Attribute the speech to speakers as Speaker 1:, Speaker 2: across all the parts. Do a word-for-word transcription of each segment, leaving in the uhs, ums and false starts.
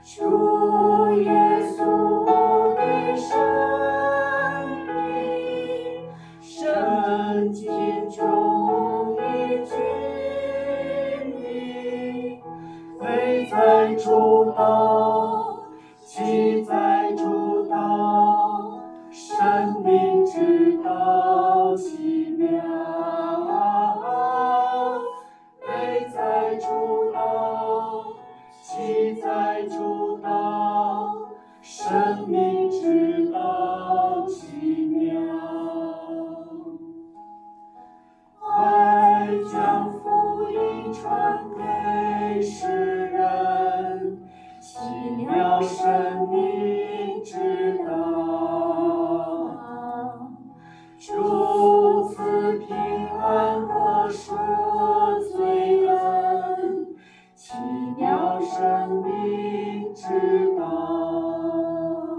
Speaker 1: 主耶稣的生命，圣经中的真理，非在主道，即在主道，生命之道奇妙。非在主道，即在主道，生命之道奇妙。快将福音传给世人，奇妙生命之道。主赐平安和赦罪恩，奇妙生命之道。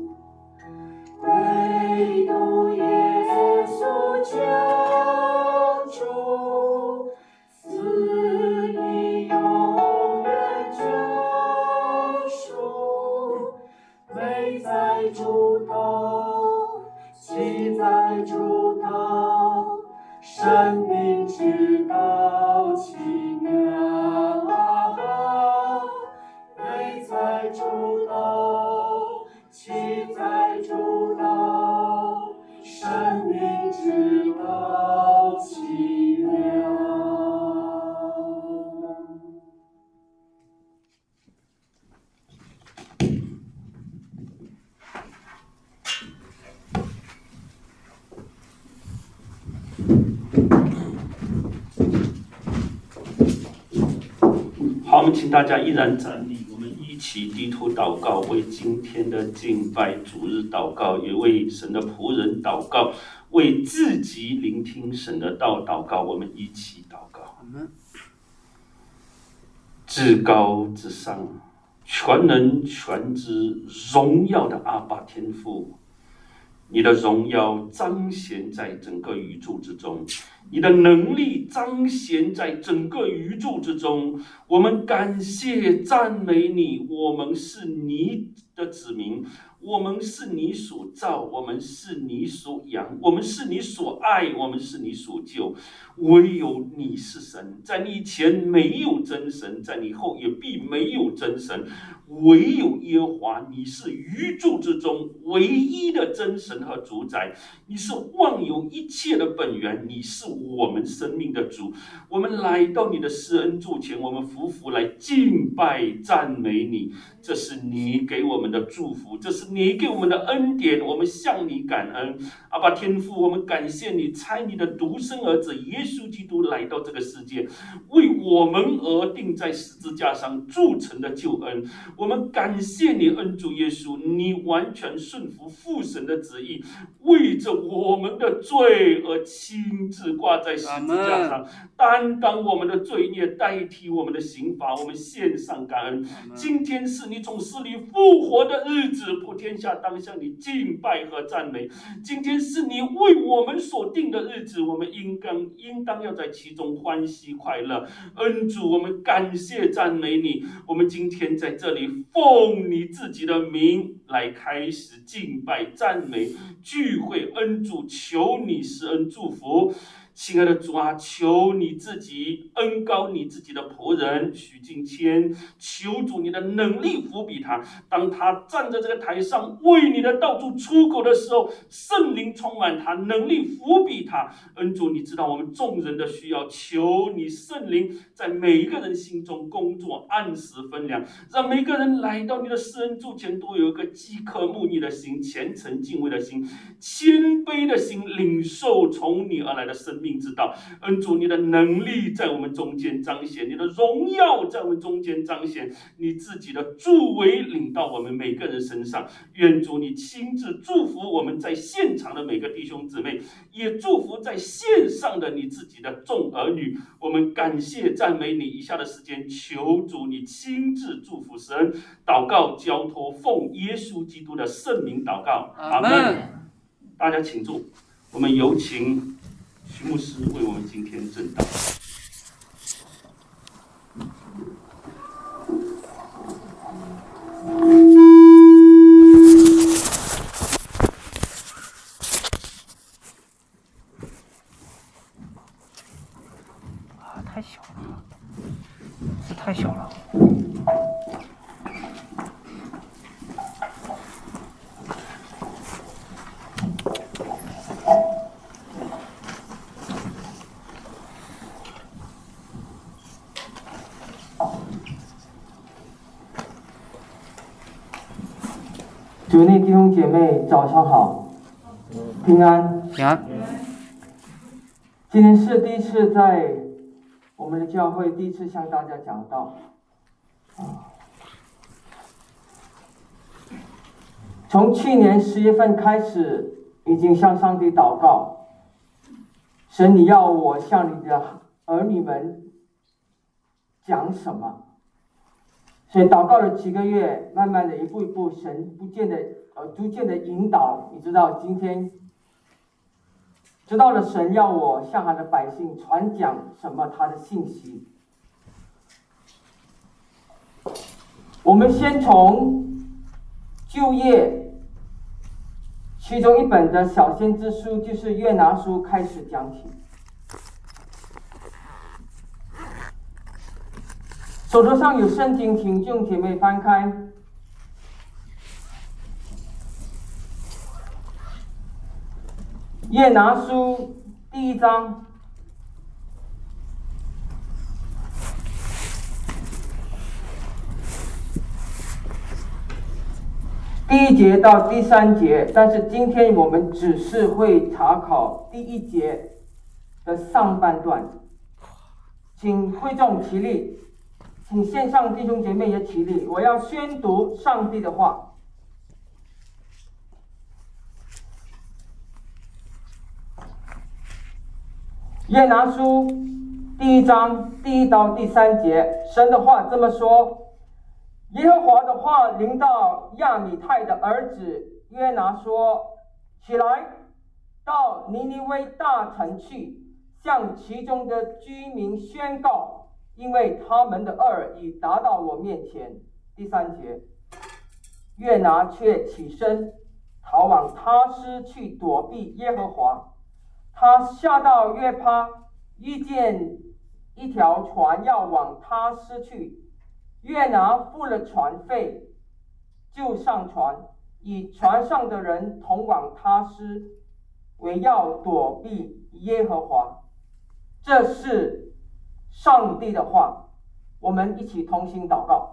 Speaker 1: 唯独耶稣救主，赐以永远救赎。唯在主道，即在主道，生命之道奇妙。唯在主道，即在主道，生命之道奇妙。
Speaker 2: 好，我们请大家依然站立，我们一起低头祷告，为今天的敬拜主日祷告，也为神的仆人祷告，为自己聆听神的道祷告。我们一起祷告。至高至上、全能全知、荣耀的阿爸天父，你的荣耀彰显在整个宇宙之中，你的能力彰显在整个宇宙之中。我们感谢赞美你，我们是你的子民，我们是你所造，我们是你所养，我们是你所爱，我们是你所救。唯有你是神，在你前没有真神，在你后也必没有真神。唯有耶和华，你是宇宙之中唯一的真神和主宰，你是万有一切的本源，你是我们生命的主。我们来到你的施恩座前，我们匍匐来敬拜赞美你，这是你给我们的祝福，这是你给我们的恩典，我们向你感恩。阿爸天父，我们感谢你差你的独生儿子耶稣基督来到这个世界，为我们而钉在十字架上铸成的救恩。我们感谢你，恩主耶稣，你完全顺服父神的旨意，为着我们的罪而亲自挂在十字架上，担当我们的罪孽，代替我们的刑罚，我们献上感恩。今天是你从死里复活的日子，普天下当向你敬拜和赞美。今天是你为我们所定的日子，我们应当应当要在其中欢喜快乐。恩主，我们感谢赞美你，我们今天在这里奉你自己的名来开始敬拜赞美聚会。恩主，求你施恩祝福。亲爱的主啊，求你自己恩膏你自己的仆人许敬谦，求主你的能力扶庇他，当他站在这个台上为你的道主出口的时候，圣灵充满他，能力扶庇他。恩主，你知道我们众人的需要，求你圣灵在每一个人心中工作，按时分粮，让每个人来到你的施恩座前都有一个饥渴慕义的心，虔诚敬畏的心，谦卑的心，领受从你而来的生命之道。恩主，你的能力在我们中间彰显，你的荣耀在我们中间彰显，你自己的助为领到我们每个人身上。愿主你亲自祝福我们在现场的每个弟兄姊妹，也祝福在线上的你自己的众儿女。我们感谢赞美你。以下的时间，求主你亲自祝福神。祷告交托，奉耶稣基督的圣名祷告，阿们。大家请坐，我们有请徐牧师为我们今天证道。
Speaker 3: 主内弟兄姐妹，早上好，平安。
Speaker 4: 平安。
Speaker 3: 今天是第一次在我们的教会第一次向大家讲道，啊，从去年十月份开始，已经向上帝祷告，神，你要我向你的儿女们讲什么？所以祷告了几个月，慢慢的一步一步，神不见的呃逐渐的引导，你知道今天知道了神要我向他的百姓传讲什么他的信息。我们先从旧约其中一本的小先知书，就是约拿书开始讲起。手头上有圣经，请弟兄姐妹翻开约拿书第一章第一节到第三节，但是今天我们只是会查考第一节的上半段，请会众起立，请线上弟兄姐妹也起立，我要宣读上帝的话。约拿书第一章第一到第三节，神的话这么说：耶和华的话临到亚米太的儿子约拿说：起来，到尼尼微大城去，向其中的居民宣告，因为他们的恶已达到我面前。第三节，约拿却起身逃往他施去躲避耶和华。他下到约帕，遇见一条船要往他施去，约拿付了船费，就上船，与船上的人同往他施，为要躲避耶和华。这是上帝的话，我们一起同心祷告。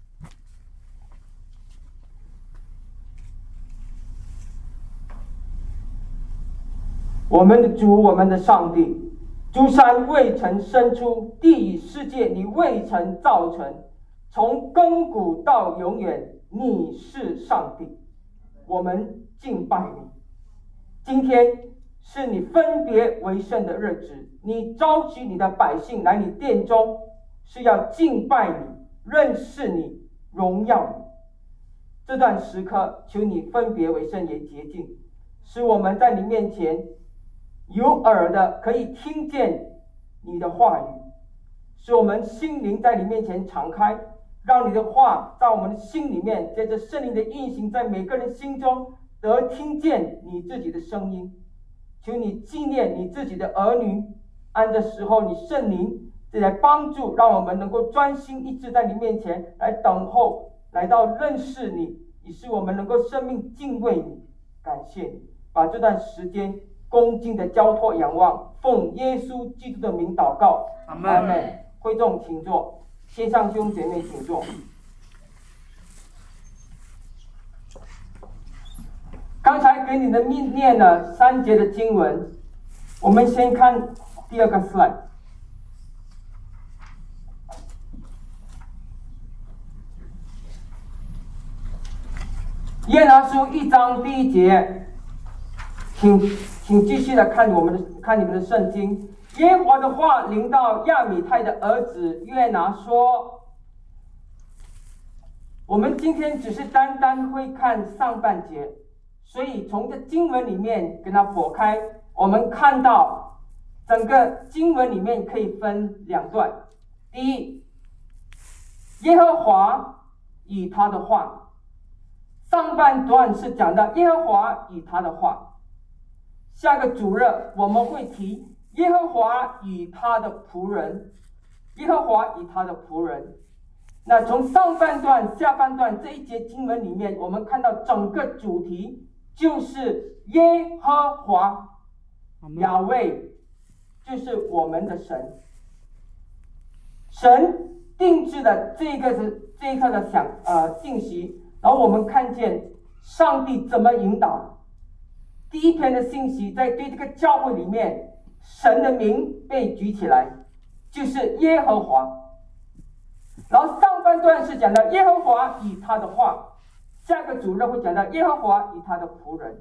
Speaker 3: 我们的主，我们的上帝，诸山未曾生出，地与世界你未曾造成，从亘古到永远，你是上帝，我们敬拜你。今天是你分别为圣的日子，你召集你的百姓来你殿中，是要敬拜你，认识你，荣耀你。这段时刻，求你分别为圣也洁净，使我们在你面前有耳的可以听见你的话语，使我们心灵在你面前敞开，让你的话在我们的心里面，借着圣灵的运行，在每个人心中得听见你自己的声音。求你纪念你自己的儿女，按这时候你圣灵就来帮助，让我们能够专心一致在你面前来等候，来到认识你，以使我们能够生命敬畏你，感谢你。把这段时间恭敬的交托仰望，奉耶稣基督的名祷告，
Speaker 4: 阿们。
Speaker 3: 阿们。会众请坐，线上弟兄姐妹请坐。刚才给你的念念了三节的经文，我们先看第二个 slide。约拿书一章第一节，请请继续的看我们的看你们的圣经。耶和华的话临到亚米太的儿子约拿说，我们今天只是单单会看上半节，所以从这经文里面跟它剖开，我们看到整个经文里面可以分两段。第一，耶和华与他的话，上半段是讲到耶和华与他的话，下个主日我们会提耶和华与他的仆人，耶和华与他的仆人。那从上半段、下半段这一节经文里面，我们看到整个主题就是耶和华，亚威，就是我们的神。神定制的这个是这一刻的想呃信息，然后我们看见上帝怎么引导。第一篇的信息在对这个教会里面，神的名被举起来，就是耶和华。然后上半段是讲到耶和华以他的话，下个主日会讲到耶和华以他的仆人。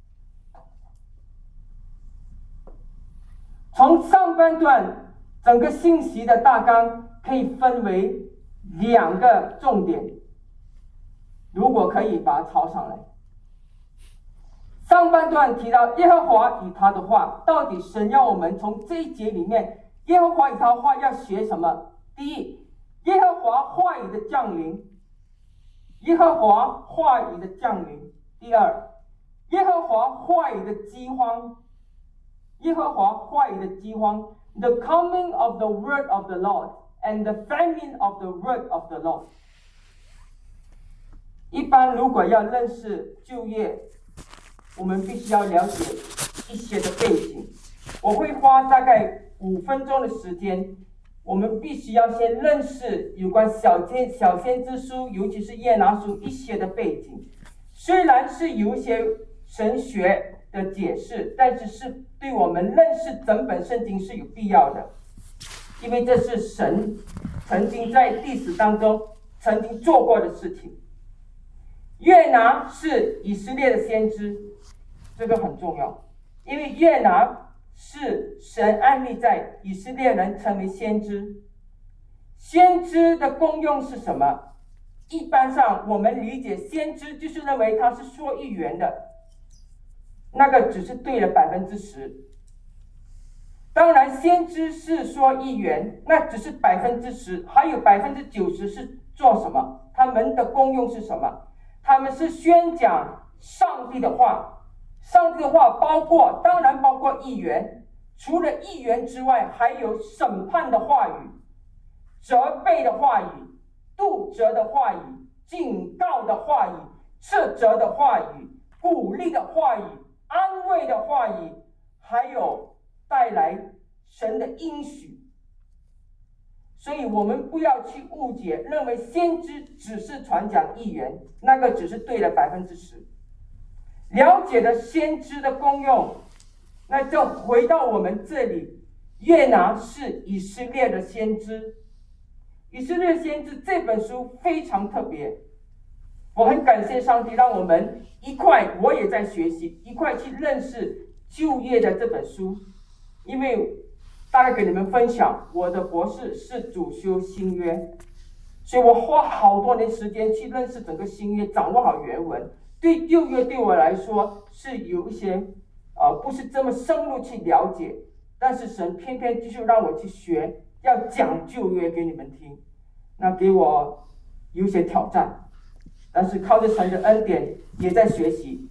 Speaker 3: 从上半段整个信息的大纲可以分为两个重点，如果可以把它抄上来。上半段提到耶和华以他的话，到底神要我们从这一节里面，耶和华以他的话要学什么？第一，耶和华话语的降临，耶和华话语的降临。第二，耶和华话语的饥荒，耶和华话语的饥荒 ，the coming of the word of the Lord and the famine of the word of the Lord。一般如果要认识旧约，我们必须要了解一些的背景。我会花大概五分钟的时间，我们必须要先认识有关小先小先知书，尤其是约拿书一些的背景。虽然是有一些神学的解释，但是是对我们认识整本圣经是有必要的，因为这是神曾经在历史当中曾经做过的事情。约拿是以色列的先知，这个很重要，因为约拿是神安立在以色列人成为先知。先知的功用是什么？一般上我们理解先知就是认为他是说预言的，那个只是对了百分之十。当然先知是说预言，那只是百分之十，还有百分之九十是做什么？他们的功用是什么？他们是宣讲上帝的话。上帝的话包括，当然包括预言，除了预言之外，还有审判的话语、责备的话语、督责的话语、警告的话语、斥责的话语、鼓励的话语、安慰的话语，还有带来神的应许。所以我们不要去误解，认为先知只是传讲预言，那个只是对了百分之十。了解了先知的功用，那就回到我们这里。约拿是以色列的先知，以色列先知这本书非常特别，我很感谢上帝让我们一块，我也在学习，一块去认识旧约的这本书。因为大概给你们分享，我的博士是主修新约，所以我花好多年时间去认识整个新约，掌握好原文。对旧约对我来说是有一些呃不是这么深入去了解，但是神偏偏就是让我去学，要讲旧约给你们听，那给我有些挑战，但是靠着神的恩典也在学习。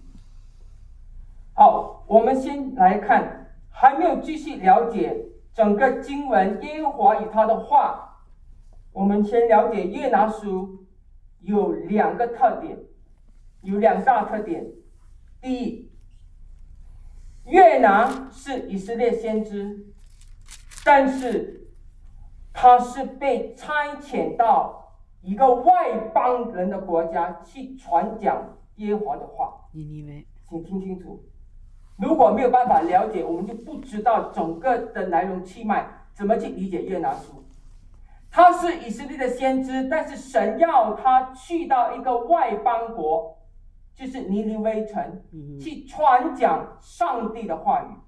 Speaker 3: 好，我们先来看，还没有继续了解整个经文耶和华与他的话，我们先了解约拿书有两个特点，有两大特点。第一，约拿是以色列先知，但是他是被差遣到一个外邦人的国家去传讲耶和华的话。请听清楚，如果没有办法了解，我们就不知道整个的来龙去脉，怎么去理解约拿书。他是以色列的先知，但是神要他去到一个外邦国，就是尼尼微城，去传讲上帝的话语。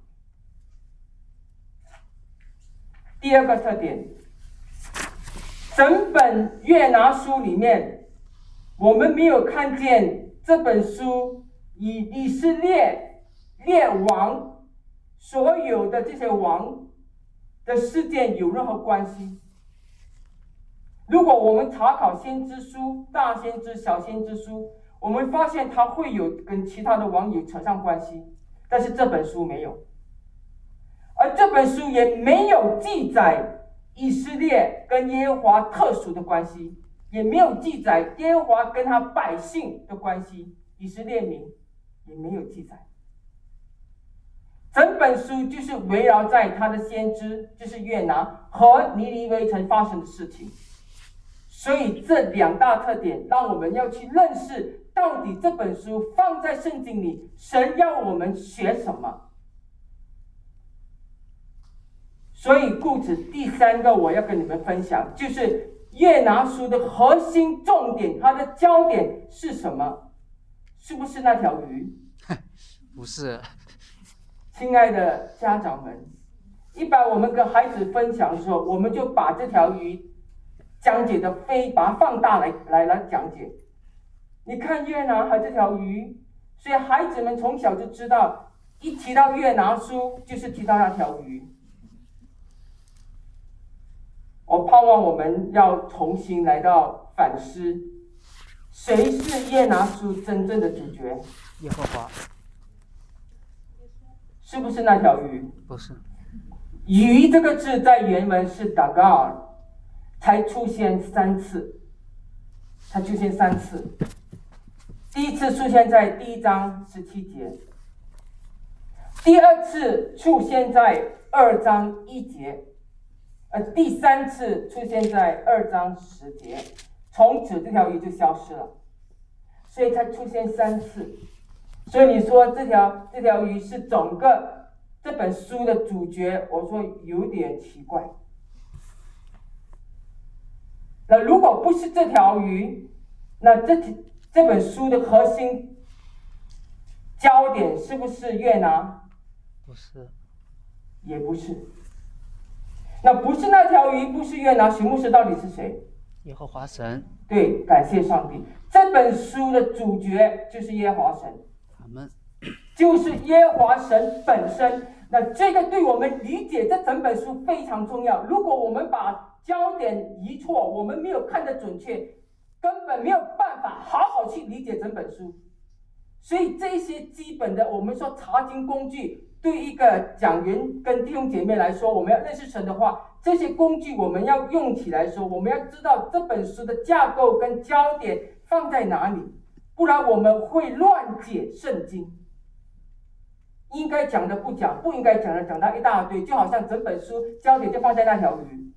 Speaker 3: 第二个特点，整本约拿书里面，我们没有看见这本书与以色列列王所有的这些王的事件有任何关系。如果我们查考先知书、大先知、小先知书，我们发现它会有跟其他的王有扯上关系，但是这本书没有。而这本书也没有记载以色列跟耶和华特殊的关系，也没有记载耶和华跟他百姓的关系，以色列民也没有记载。整本书就是围绕在他的先知，就是约拿和尼尼微城发生的事情。所以这两大特点让我们要去认识到底这本书放在圣经里，神要我们学什么？所以故此第三个我要跟你们分享，就是约拿书的核心重点，它的焦点是什么？是不是那条鱼？
Speaker 4: 不是。
Speaker 3: 亲爱的家长们，一般我们跟孩子分享的时候，我们就把这条鱼讲解的非把它放大来来来讲解。你看约拿和这条鱼，所以孩子们从小就知道，一提到约拿书就是提到那条鱼。我盼望我们要重新来到反思，谁是约拿书真正的主角？
Speaker 4: 耶和华。
Speaker 3: 是不是那条鱼？
Speaker 4: 不是。
Speaker 3: 鱼这个字在原文是 dagar， 才出现三次，才出现三次。第一次出现在第一章十七节，第二次出现在二章一节，呃，第三次出现在二章十节，从此这条鱼就消失了，所以才出现三次。所以你说这条这条鱼是整个这本书的主角，我说有点奇怪。那如果不是这条鱼，那这这本书的核心焦点是不是约拿？
Speaker 4: 不是。
Speaker 3: 也不是。那不是那条鱼，不是约拿，许牧师到底是谁？
Speaker 4: 耶和华神。
Speaker 3: 对，感谢上帝，这本书的主角就是耶和华神。
Speaker 4: 阿们。
Speaker 3: 就是耶和华神本身。那这个对我们理解这整本书非常重要。如果我们把焦点移错，我们没有看得准确，根本没有办法好好去理解整本书。所以这些基本的我们说查经工具，对一个讲员跟弟兄姐妹来说，我们要认识神的话，这些工具我们要用起来的时候，我们要知道这本书的架构跟焦点放在哪里，不然我们会乱解圣经。应该讲的不讲，不应该讲的讲到一大堆，就好像整本书焦点就放在那条鱼。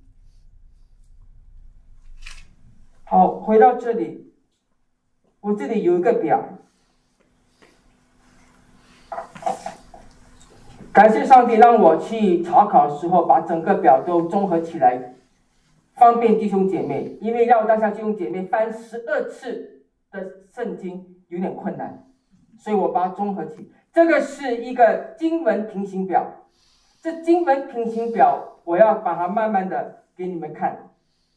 Speaker 3: 好，回到这里，我这里有一个表，感谢上帝让我去查考的时候把整个表都综合起来，方便弟兄姐妹，因为要大家弟兄姐妹翻十二次的圣经有点困难，所以我把它综合起。这个是一个经文平行表，这经文平行表我要把它慢慢的给你们看。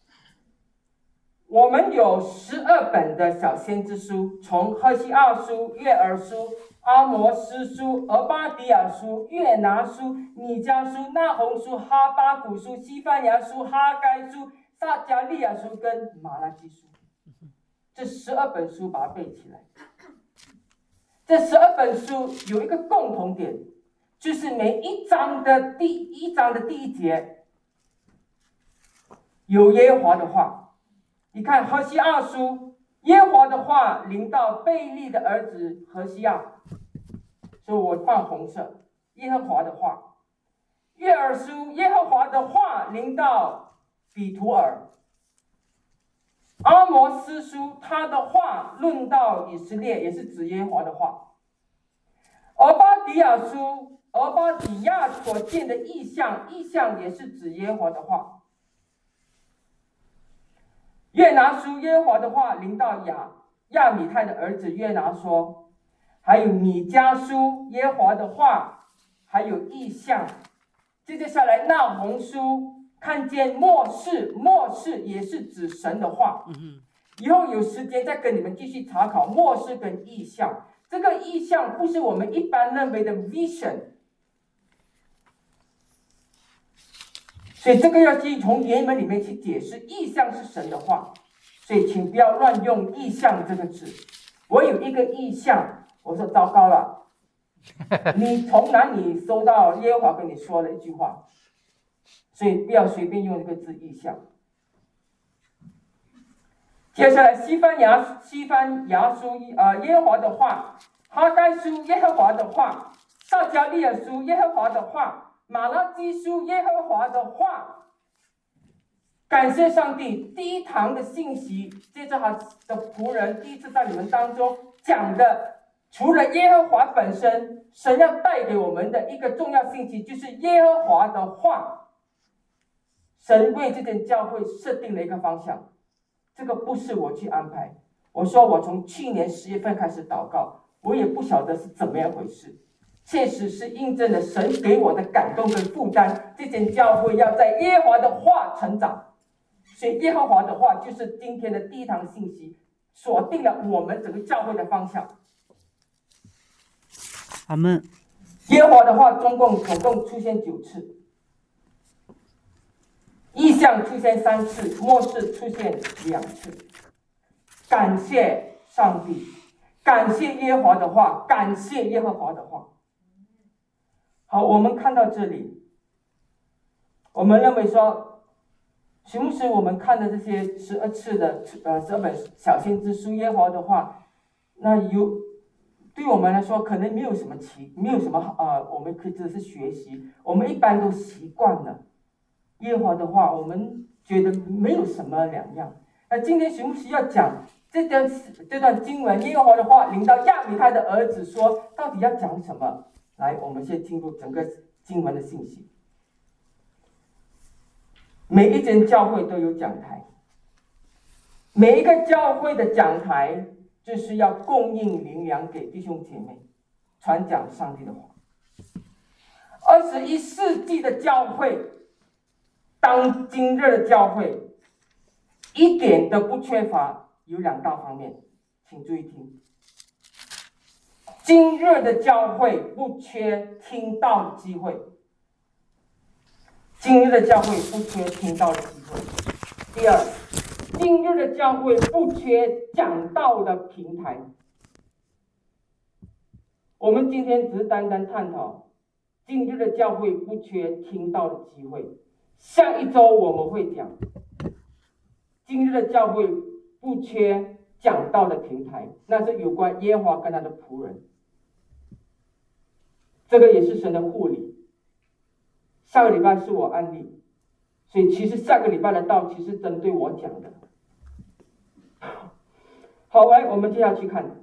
Speaker 3: 我们有十二本的小先知书，从何西阿书、约珥书、阿摩司书、俄巴底亚书、约拿书、米迦书、那鸿书、哈巴谷书、西番雅书、哈该书、撒迦利亚书跟马拉基书，这十二本书把它背起来。这十二本书有一个共同点，就是每一章的第一章的第一节有耶和华的话。你看何西阿书，耶和华的话临到贝利的儿子何西阿，所以我放红色，耶和华的话。约珥书，耶和华的话临到比图尔。阿摩司书，他的话论到以色列，也是指耶和华的话。俄巴底亚书，俄巴底亚所见的异象，异象也是指耶和华的话。约拿书，耶和华的话临到亚亚米太的儿子约拿说。还有米迦书，耶和华的话，还有异象。接着下来那鸿书，看见末世，末世也是指神的话。以后有时间再跟你们继续查考末世跟异象。这个异象不是我们一般认为的 vision， 所以这个要去从原文里面去解释，异象是神的话，所以请不要乱用异象这个字。我有一个异象，我说糟糕了，你从哪里收到耶和华跟你说了一句话？所以不要随便用这个字异象。接下来西番雅西番雅书，呃，耶和华的话；哈该书，耶和华的话；撒迦利亚书，耶和华的话；马拉基书，耶和华的话。 感谢上帝，第一堂的信息，接着他的仆人第一次在你们当中讲的，除了耶和华本身，神要带给我们的一个重要信息，就是耶和华的话。神为这间教会设定了一个方向，这个不是我去安排。我说我从去年十月份开始祷告，我也不晓得是怎么样回事，确实是印证了神给我的感动跟负担，这间教会要在耶和华的话成长。所以耶和华的话就是今天的第一堂信息，锁定了我们整个教会的方向。
Speaker 4: 阿们。
Speaker 3: 耶和华的话总共总共出现九次，意象出现三次，末世出现两次。感谢上帝，感谢耶和华的话，感谢耶和华的话。好，我们看到这里，我们认为说，徐牧师我们看的这些十二次的呃这本小先知书耶和华的话，那有对我们来说可能没有什么奇，没有什么呃，我们可以只是学习，我们一般都习惯了耶和华的话，我们觉得没有什么两样。那今天徐牧师要讲这段这段经文，耶和华的话临到亚米太的儿子说，到底要讲什么？来，我们先进入整个经文的信息。每一间教会都有讲台，每一个教会的讲台就是要供应灵粮给弟兄姐妹，传讲上帝的话。二十一世纪的教会，当今日的教会，一点都不缺乏有两大方面，请注意听。今日的教会不缺听道的机会，今日的教会不缺听道的机会。第二，今日的教会不缺讲道的平台。我们今天只是单单探讨今日的教会不缺听道的机会，下一周我们会讲今日的教会不缺讲道的平台，那是有关耶和华跟他的仆人，这个也是神的护理。下个礼拜是我案例，所以其实下个礼拜的道其实针对我讲的。好，来，我们接下去看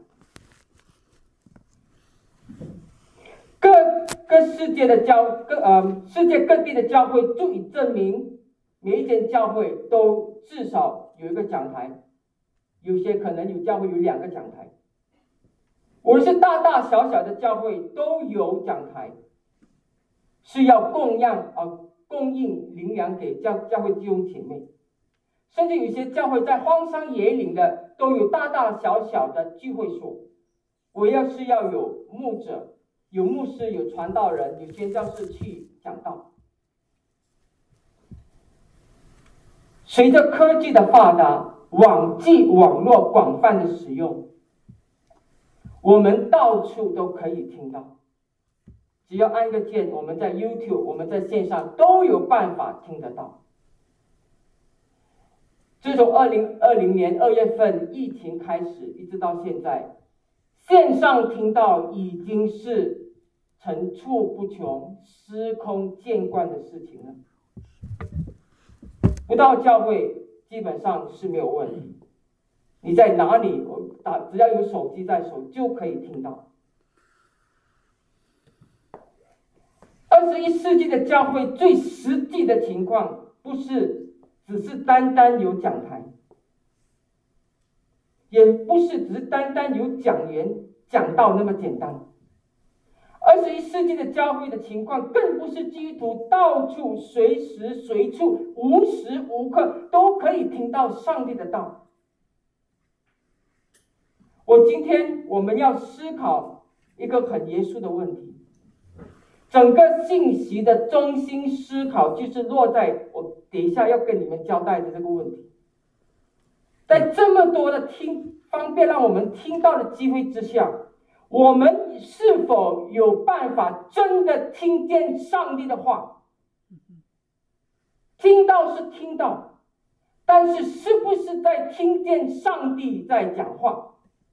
Speaker 3: 各各世界的教各呃世界各地的教会，足以证明每一间教会都至少有一个讲台，有些可能有教会有两个讲台。无论是大大小小的教会都有讲台，是要供养呃供应灵粮给教教会弟兄姐妹。甚至有些教会在荒山野岭的都有大大小小的聚会所，我要是要有牧者、有牧师、有传道人、有宣教士去讲道。随着科技的发达，网际网络广泛的使用，我们到处都可以听到，只要按个键，我们在 YouTube， 我们在线上都有办法听得到。自从二零二零年二月份疫情开始，一直到现在，线上听到已经是层出不穷、司空见惯的事情了。不到教会基本上是没有问题，你在哪里，我打只要有手机在手就可以听到。二十一世纪的教会最实际的情况，不是只是单单有讲台，也不是只是单单有讲员讲道那么简单。二十一世纪的教会的情况，更不是基督徒到处随时随处无时无刻都可以听到上帝的道。我今天我们要思考一个很严肃的问题，整个信息的中心思考就是落在我等一下要跟你们交代的这个问题。在这么多的听方便让我们听到的机会之下，我们是否有办法真的听见上帝的话？听到是听到，但是是不是在听见上帝在讲话？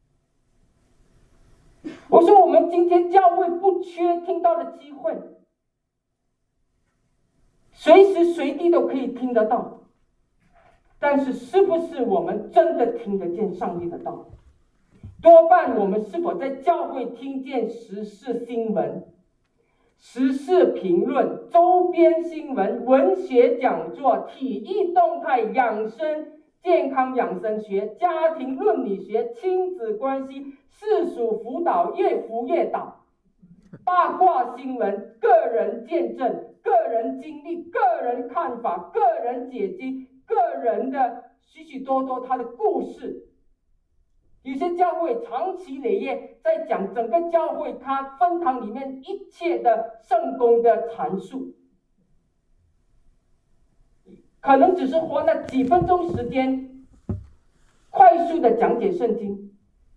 Speaker 3: 我说我们今天教会不缺听到的机会，随时随地都可以听得到， 但是是不是我们真的听得见上帝的道？多半我们是否在教会听见时事新闻、时事评论、周边新闻、文学讲座、体育动态、养生、健康养生学、家庭伦理学、亲子关系、世俗辅导、越辅越导、八卦新闻、个人见证、个人经历、个人看法、个人解析、个人的许许多多他的故事。有些教会长期累月在讲整个教会他分堂里面一切的圣工的阐述，可能只是花那几分钟时间快速的讲解圣经。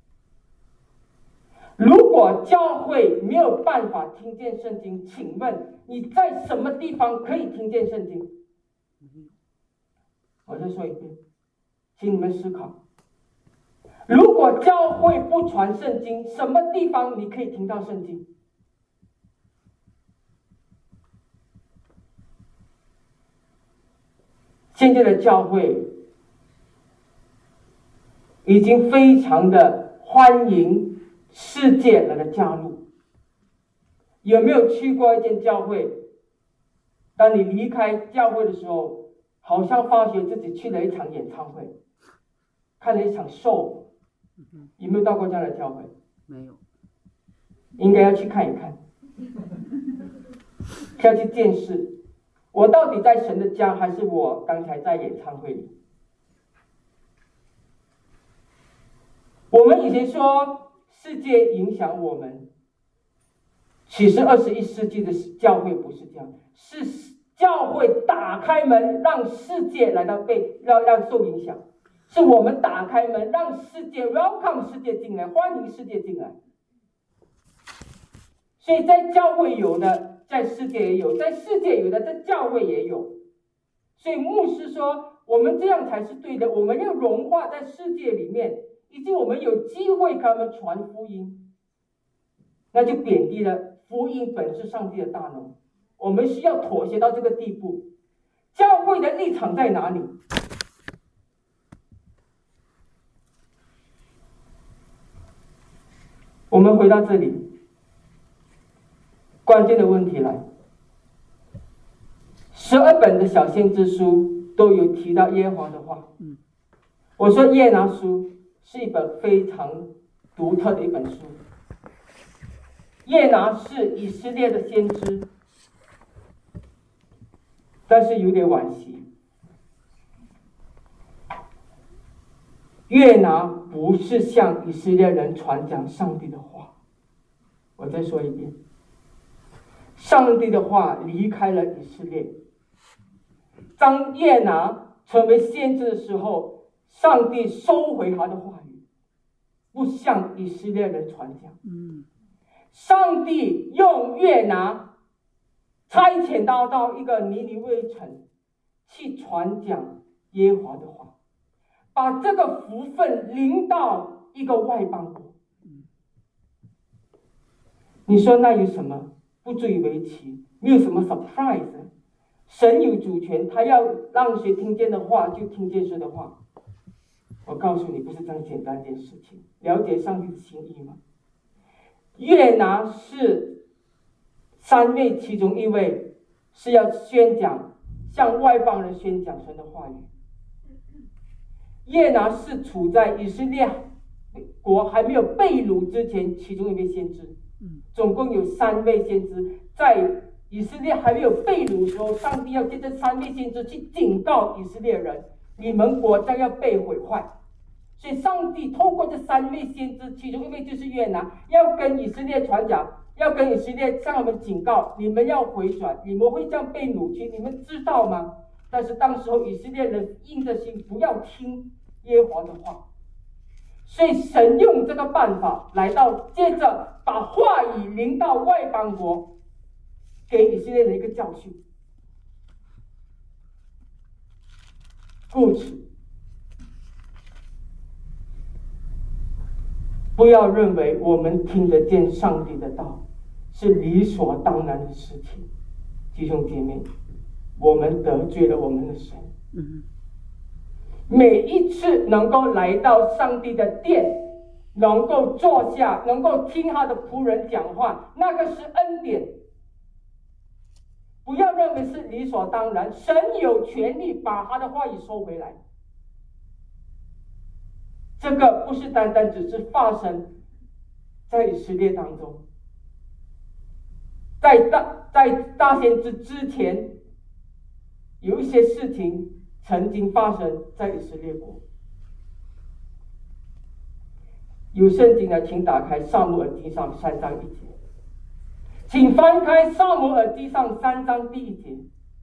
Speaker 3: 如果教会没有办法听见圣经，请问你在什么地方可以听见圣经？我再说一遍，请你们思考。如果教会不传圣经，什么地方你可以听到圣经？现在的教会已经非常的欢迎世界来的加入。有没有去过一间教会？当你离开教会的时候，好像发觉自己去了一场演唱会，看了一场 show。有没有到过这样的教会？
Speaker 4: 没有。
Speaker 3: 应该要去看一看，要去见识，我到底在神的家，还是我刚才在演唱会里？我们以前说世界影响我们，其实二十一世纪的教会不是这样，是教会打开门，让世界来到被让让受影响。是我们打开门，让世界 welcome 世界进来，欢迎世界进来。所以在教会有的，在世界也有，在世界有的，在教会也有。所以牧师说，我们这样才是对的，我们要融化在世界里面，以及我们有机会给他们传福音，那就贬低了福音本是上帝的大能。我们需要妥协到这个地步。教会的立场在哪里？我们回到这里，关键的问题来，十二本的小先知书都有提到耶和华的话。我说耶拿书是一本非常独特的一本书。耶拿是以色列的先知，但是有点惋惜，约拿不是向以色列人传讲上帝的话。我再说一遍，上帝的话离开了以色列。当约拿成为先知的时候，上帝收回他的话语，不向以色列人传讲。上帝用约拿差遣到到一个尼尼微城去传讲耶和华的话，把这个福分临到一个外邦国。你说那有什么不足以为奇？没有什么 surprise。神有主权，他要让谁听见的话就听见谁的话。我告诉你，不是这样简单一件事情。了解上帝的心意吗？约拿是三位其中一位，是要宣讲，向外邦人宣讲神的话语。约拿是处在以色列国还没有被掳之前其中一位先知。总共有三位先知，在以色列还没有被掳的时候，上帝要借这三位先知去警告以色列人，你们国将要被毁坏。所以上帝透过这三位先知，其中一位就是约拿，要跟以色列传讲，要跟以色列向我们警告，你们要回转，你们会这样被掳去，你们知道吗？但是当时候以色列人硬着心不要听耶和华的话，所以神用这个办法来到，接着把话语临到外邦国，给以色列人一个教训。故此，不要认为我们听得见上帝的道是理所当然的事情。弟兄姐妹，我们得罪了我们的神。 每一次能够来到上帝的殿，能够坐下，能够听他的仆人讲话，那个是恩典。不要认为是理所当然，神有权利把他的话语收回来。这个不是单单只是发生在以色列当中，在大在大先知之前，有一些事情曾经发生在以色列国。有圣经的，请打开撒母耳记上三章一节，请翻开撒母耳记上三章第一节。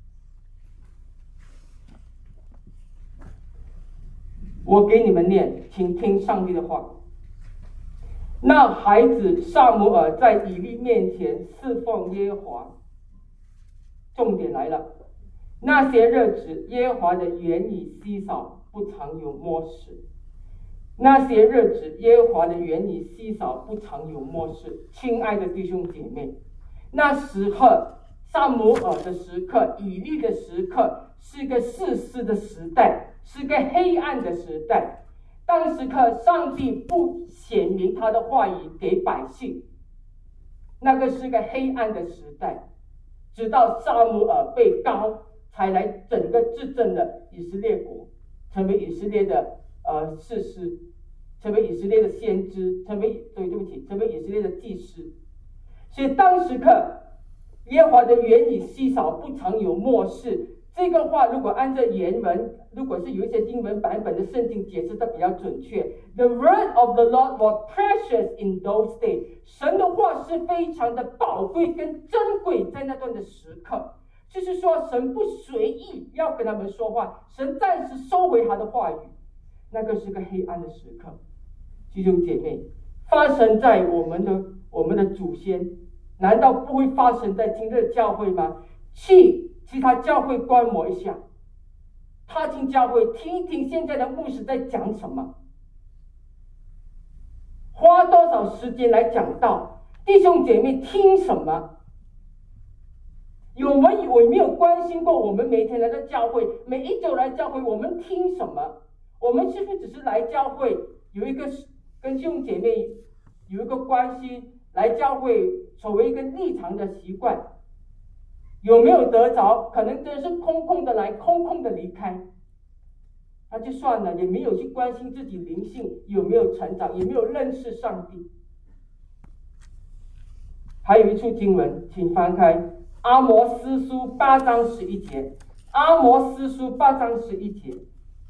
Speaker 3: 我给你们念，请听上帝的话。那孩子撒母耳在以利面前侍奉耶和华。重点来了，那些日子耶和华的言语稀少，不常有漠视。那些日子耶和华的言语稀少，不常有漠视。亲爱的弟兄姐妹，那时刻撒母耳的时刻，以利的时刻，是个士师的时代，是个黑暗的时代。当时刻上帝不显明他的话语给百姓，那个是个黑暗的时代。直到撒母耳被膏，才来整个执政了以色列国，成为以色列的呃士师，成为以色列的先知，成为对对不起，成为以色列的祭司。所以当时刻耶和华的言语稀少，不常有漠视。这个话如果按照原文，如果是有一些英文版本的圣经解释的比较准确。The word of the Lord was precious in those days。神的话是非常的宝贵跟珍贵，在那段的时刻，就是说神不随意要跟他们说话，神暂时收回他的话语。那个是个黑暗的时刻，弟兄姐妹，发生在我们的我们的祖先，难道不会发生在今日教会吗？去其他教会观摩一下，踏进教会听一听现在的牧师在讲什么，花多少时间来讲道，弟兄姐妹听什么？有没有有没有关心过我们每天来到教会，每一周来教会我们听什么？我们是不是只是来教会有一个跟弟兄姐妹有一个关系，来教会作为一个立场的习惯？有没有得着？可能真是空空的来，空空的离开，那就算了，也没有去关心自己灵性有没有成长，有没有认识上帝。还有一处经文，请翻开阿摩司书八章十一节。阿摩司书八章十一节。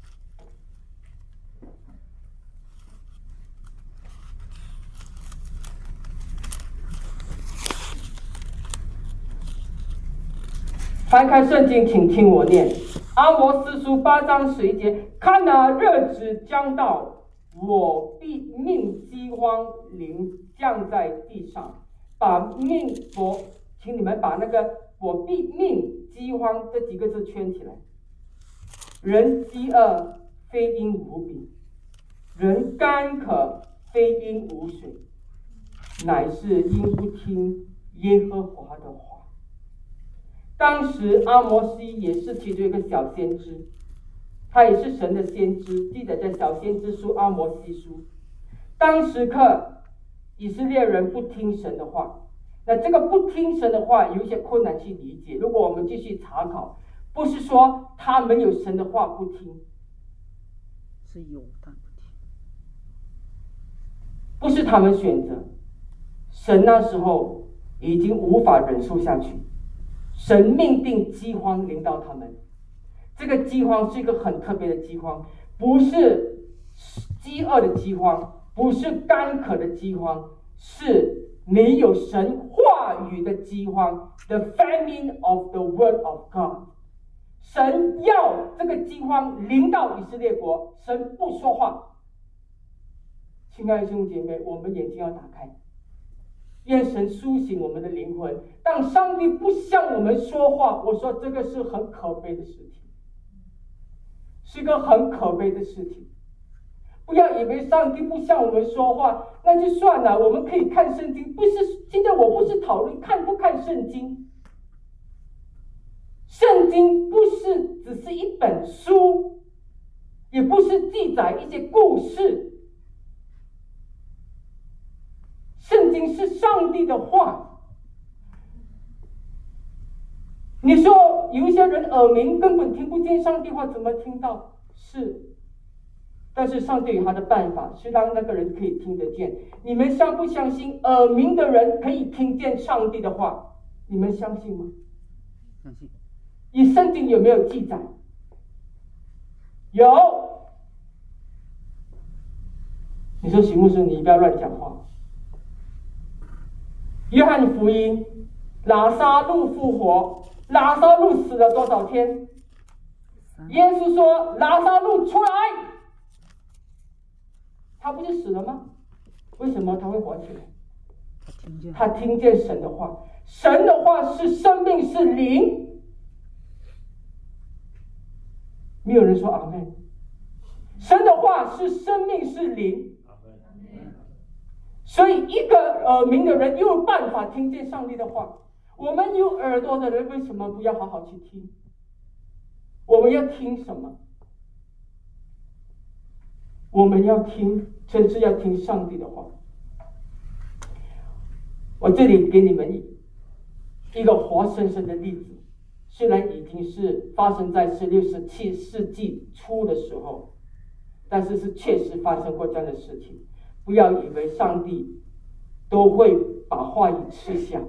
Speaker 3: 翻开圣经，请听我念阿摩司书八章十一节。看哪，日子将到，我必命饥荒临降在地上，把命我，请你们把那个我必命饥荒这几个字圈起来。人饥饿，非因无饼；人干渴，非因无水，乃是因不听耶和华的话。当时阿摩西也是其中一个小先知，他也是神的先知，记得在小先知书阿摩西书。当时刻以色列人不听神的话，那这个不听神的话有一些困难去理解。如果我们继续查考，不是说他们有神的话不听，
Speaker 4: 是有但不听，
Speaker 3: 不是他们选择，神那时候已经无法忍受下去，神命定饥荒临到他们。这个饥荒是一个很特别的饥荒，不是饥饿的饥荒，不是干渴的饥荒，是没有神话语的饥荒。 The famine of the word of God。 神要这个饥荒临到以色列国，神不说话。亲爱的弟兄姐妹，我们眼睛要打开，愿神苏醒我们的灵魂。当上帝不向我们说话，我说这个是很可悲的事情，是个很可悲的事情。不要以为上帝不向我们说话，那就算了，我们可以看圣经。不是，现在我不是讨论看不看圣经，圣经不是只是一本书， 也不是记载一些故事。圣经是上帝的话。你说有一些人耳鸣根本听不见上帝话，怎么听到？是，但是上帝有他的办法，是让那个人可以听得见。你们相不相信耳鸣的人可以听见上帝的话？你们相信吗？
Speaker 4: 相信。
Speaker 3: 以圣经有没有记载？有。你说徐牧师，你不要乱讲话。约翰福音，拉撒路复活，拉撒路死了多少天？耶稣说：“拉撒路出来。”他不是死了吗？为什么他会活起来？
Speaker 4: 他听见。
Speaker 3: 他听见神的话，神的话是生命，是灵。没有人说阿们。神的话是生命，是灵。所以一个耳鸣的人有办法听见上帝的话。我们有耳朵的人为什么不要好好去听？我们要听什么？我们要听，甚至要听上帝的话。我这里给你们一个活生生的例子，虽然已经是发生在十六、十七世纪初的时候，但是是确实发生过这样的事情。不要以为上帝都会把话语吃下。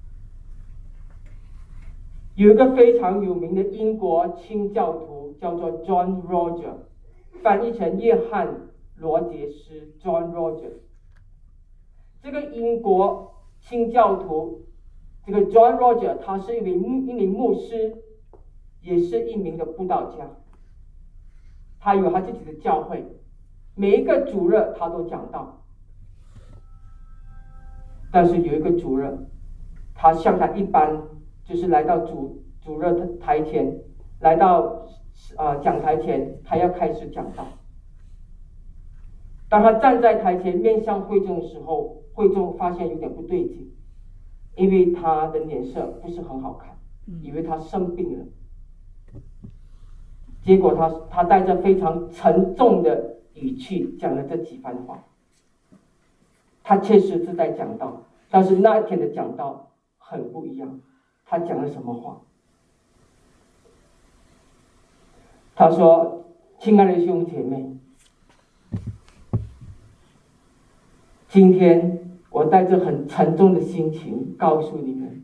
Speaker 3: 有一个非常有名的英国清教徒叫做 John Roger， 翻译成约翰罗杰斯 John Roger。 这个英国清教徒，这个 John Roger 他是一名一名牧师，也是一名的布道家。他有他自己的教会，每一个主日他都讲道。但是有一个主日，他像他一般，就是来到主主日台前，来到啊、呃、讲台前，他要开始讲道。当他站在台前面向会众的时候，会众发现有点不对劲，因为他的脸色不是很好看，以为他生病了。结果他他带着非常沉重的语气讲了这几番话。他确实是在讲道，但是那一天的讲道很不一样。他讲了什么话？他说：“亲爱的弟兄姐妹，今天我带着很沉重的心情告诉你们，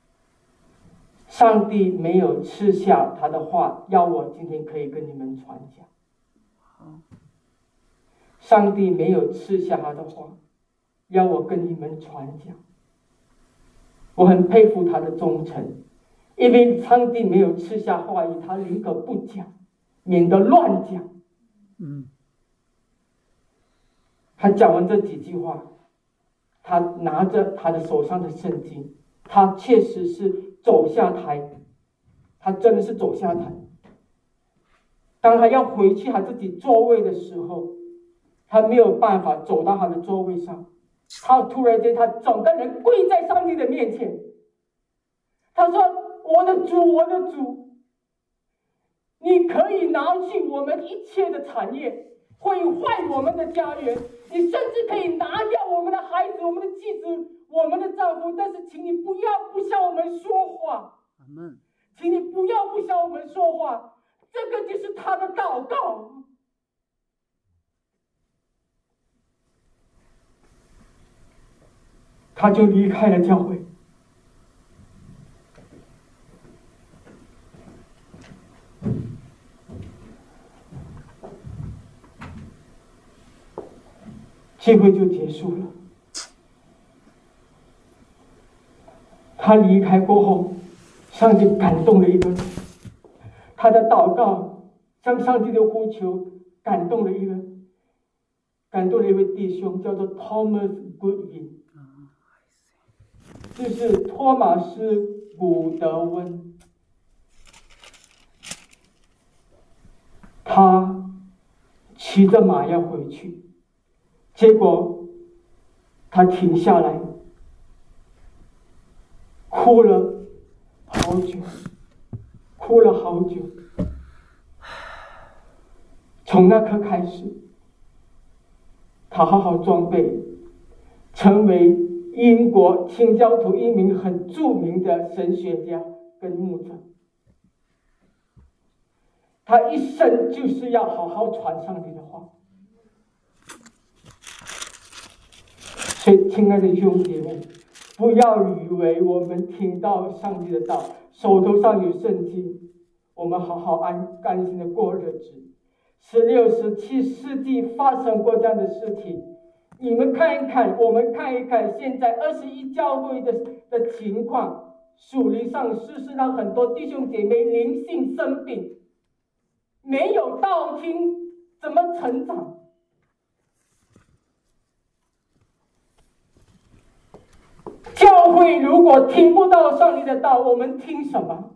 Speaker 3: 上帝没有赐下他的话，要我今天可以跟你们传讲。上帝没有赐下他的话，要我跟你们传讲。我很佩服他的忠诚，因为上帝没有赐下话语，他宁可不讲，免得乱讲。
Speaker 4: 嗯，
Speaker 3: 他讲完这几句话，他拿着他的手上的圣经，他确实是走下台，他真的是走下台。当他要回去他自己座位的时候，他没有办法走到他的座位上，他突然间他整个人跪在上帝的面前，他说：“我的主，我的主，你可以拿去我们一切的产业，毁坏我们的家园，你甚至可以拿掉我们的孩子、我们的妻子、我们的丈夫，但是请你不要不向我们说话。
Speaker 4: 阿们。
Speaker 3: 请你不要不向我们说话。”这个就是他的祷告。他就离开了教会。聚会就结束了。他离开过后，上帝感动了一个人，他的祷告向上帝的呼求感动了一个人，感动了一位弟兄，叫做 Thomas Goodwin， 就是托马斯·古德温。他骑着马要回去，结果他停下来，哭了好久，哭了好久。 从那刻开始，他好好装备，成为英国清教徒一名很著名的神学家跟牧者。他一生就是要好好传上帝的话。所以，亲爱的弟兄姐妹，不要以为我们听到上帝的道，手头上有圣经，我们好好安甘心的过日子。十六、十七世纪发生过这样的事情，你们看一看，我们看一看现在二十一教会的的情况，属灵上事实上很多弟兄姐妹灵性生病，没有道听，怎么成长？教会如果听不到上帝的道，我们听什么？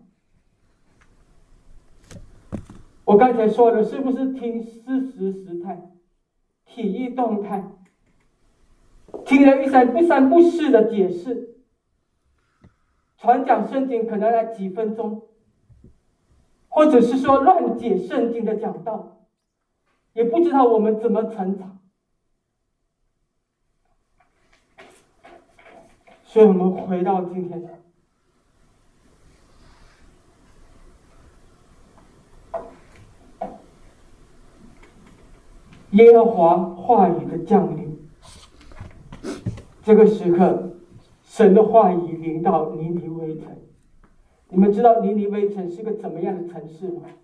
Speaker 3: 我刚才说的是不是听事实时态、体育动态？听了一三不三不四的解释，传讲圣经可能来几分钟，或者是说乱解圣经的讲道，也不知道我们怎么成长。所以我们回到今天，耶和华话语的降临，这个时刻，神的话语临到尼尼微城。你们知道尼尼微城是个怎么样的城市吗？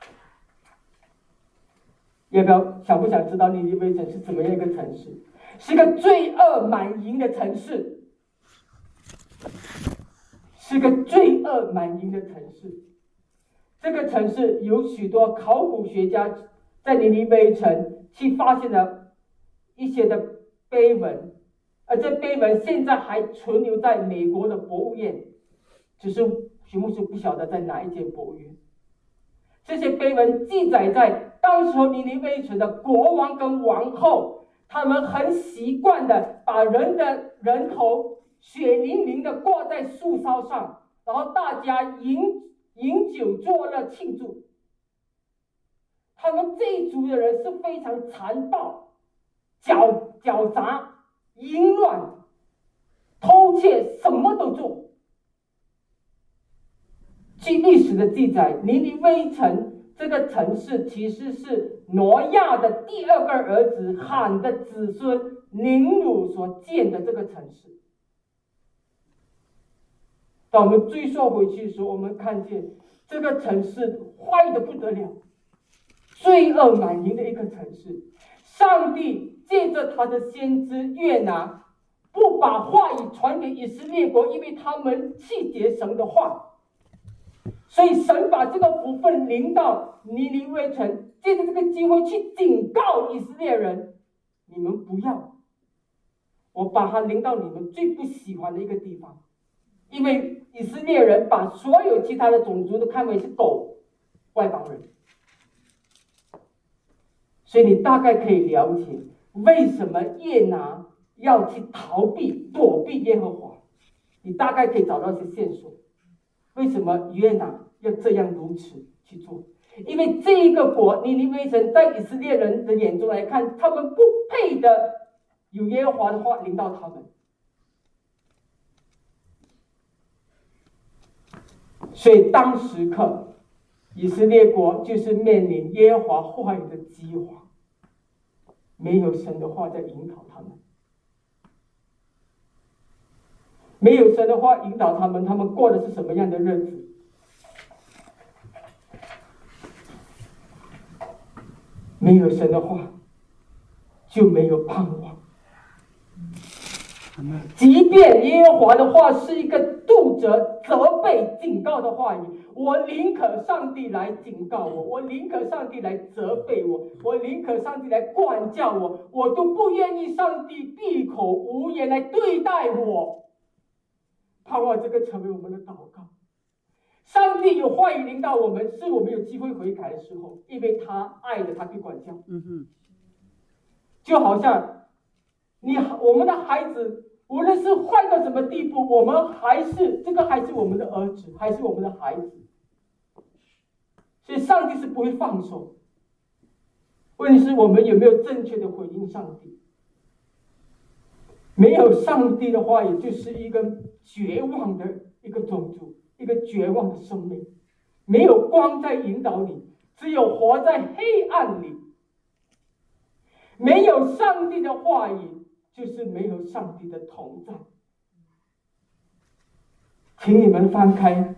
Speaker 3: 要不要想不想知道尼尼微城是怎么样一个城市？是个罪恶满盈的城市。是个罪恶满盈的城市。这个城市有许多考古学家在尼尼微城去发现了一些的碑文，而这碑文现在还存留在美国的博物院，只是徐牧师不晓得在哪一间博物院。这些碑文记载在当时候尼尼微城的国王跟王后，他们很习惯的把人的人头血淋淋的挂在树梢上，然后大家饮饮酒作乐庆祝。他们这一族的人是非常残暴、狡狡诈、淫乱、偷窃，什么都做。据历史的记载，尼尼微城这个城市其实是挪亚的第二个儿子罕的子孙宁鲁所建的这个城市。当我们追溯回去的时候，我们看见这个城市坏得不得了，罪恶满盈的一个城市。上帝借着他的先知约拿，不把话语传给以色列国，因为他们弃绝神的话，所以神把这个福分临到尼尼微城，借着这个机会去警告以色列人：你们不要，我把它临到你们最不喜欢的一个地方。因为以色列人把所有其他的种族都看为是狗、外邦人，所以你大概可以了解为什么约拿要去逃避、躲避耶和华。你大概可以找到一些线索，为什么约拿要这样如此去做？因为这一个国尼尼微城在以色列人的眼中来看，他们不配的有耶和华的话临到他们。所以当时刻，以色列国就是面临耶和华话语的饥荒，没有神的话在引导他们，没有神的话引导他们，他们过的是什么样的日子？没有神的话，就没有盼望。即便耶和华的话是一个督责、责备、警告的话语，我宁可上帝来警告我，我宁可上帝来责备我，我宁可上帝来管教我，我都不愿意上帝闭口无言来对待我。盼望这个成为我们的祷告。上帝有话语临到我们，是我们有机会悔改的时候，因为他爱的，他必管教。
Speaker 4: 嗯哼，
Speaker 3: 就好像你我们的孩子，无论是坏到什么地步，我们还是这个还是我们的儿子，还是我们的孩子，所以上帝是不会放手。 问题是我们有没有正确的回应上帝？没有上帝的话，也就是一个绝望的一个种族，一个绝望的生命，没有光在引导你，只有活在黑暗里。没有上帝的话语，就是没有上帝的同在。请你们翻开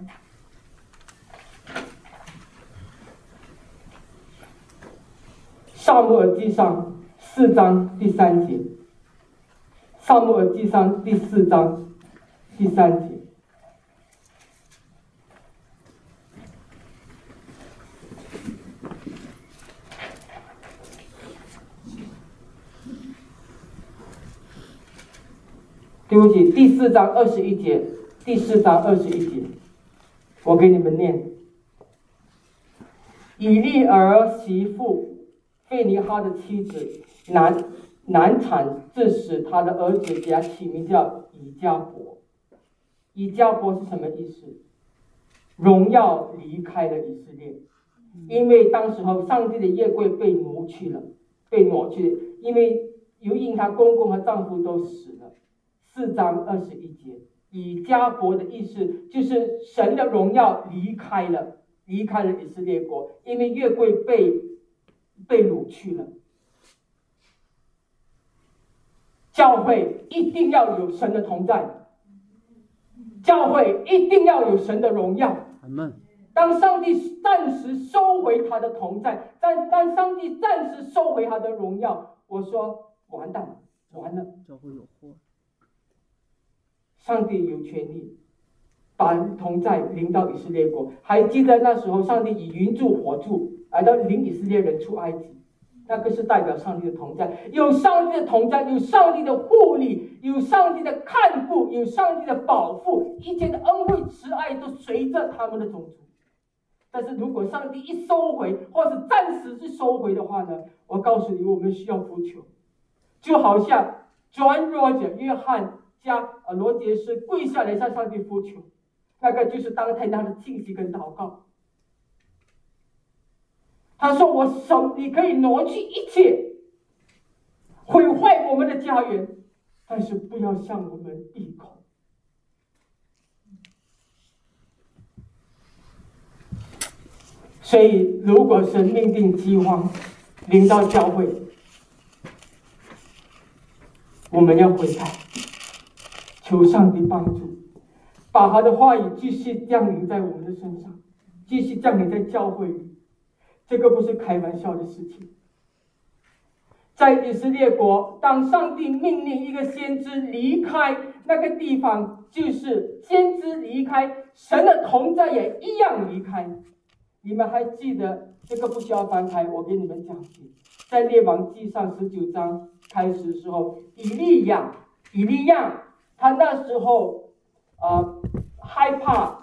Speaker 3: 撒母耳记上四章第三节，撒母耳记上第四章第三节。对不起，第四章二十一节，第四章二十一节，我给你们念。以利儿媳妇费尼哈的妻子难难产，致使他的儿子给他起名叫以迦伯。以迦伯是什么意思？荣耀离开了以色列，因为当时候上帝的约柜被挪去了，被挪去，因为由因她公公和丈夫都死了。四章二十一节，以迦伯的意思就是神的荣耀离开了，离开了以色列国，因为约柜被被掳去了。教会一定要有神的同在，教会一定要有神的荣耀。当上帝暂时收回他的同在，但当上帝暂时收回他的荣耀，我说完蛋，完了，
Speaker 4: 教会有祸。
Speaker 3: 上帝有权利把同在领到以色列国。还记得那时候上帝以云柱火柱来到领以色列人出埃及，那个是代表上帝的同在。有上帝的同在，有上帝的护理，有上帝的看顾，有上帝的保护，一切的恩惠慈爱都随着他们的种族。但是如果上帝一收回，或是暂时是收回的话呢，我告诉你，我们需要呼求。就好像 John Roger 约翰加呃罗杰斯跪下来向上帝呼求，那个就是当天他的信息跟祷告。他说：“我手你可以挪去一切，毁坏我们的家园，但是不要向我们闭口。”所以，如果神命定饥荒临到教会，我们要悔改，求上帝帮助，把他的话语继续降临在我们的身上，继续降临在教会里。这个不是开玩笑的事情。在以色列国，当上帝命令一个先知离开那个地方，就是先知离开，神的同在也一样离开。你们还记得这个？不需要翻开，我给你们讲解。在列王纪上十九章开始的时候，以利亚，以利亚，他那时候呃害怕，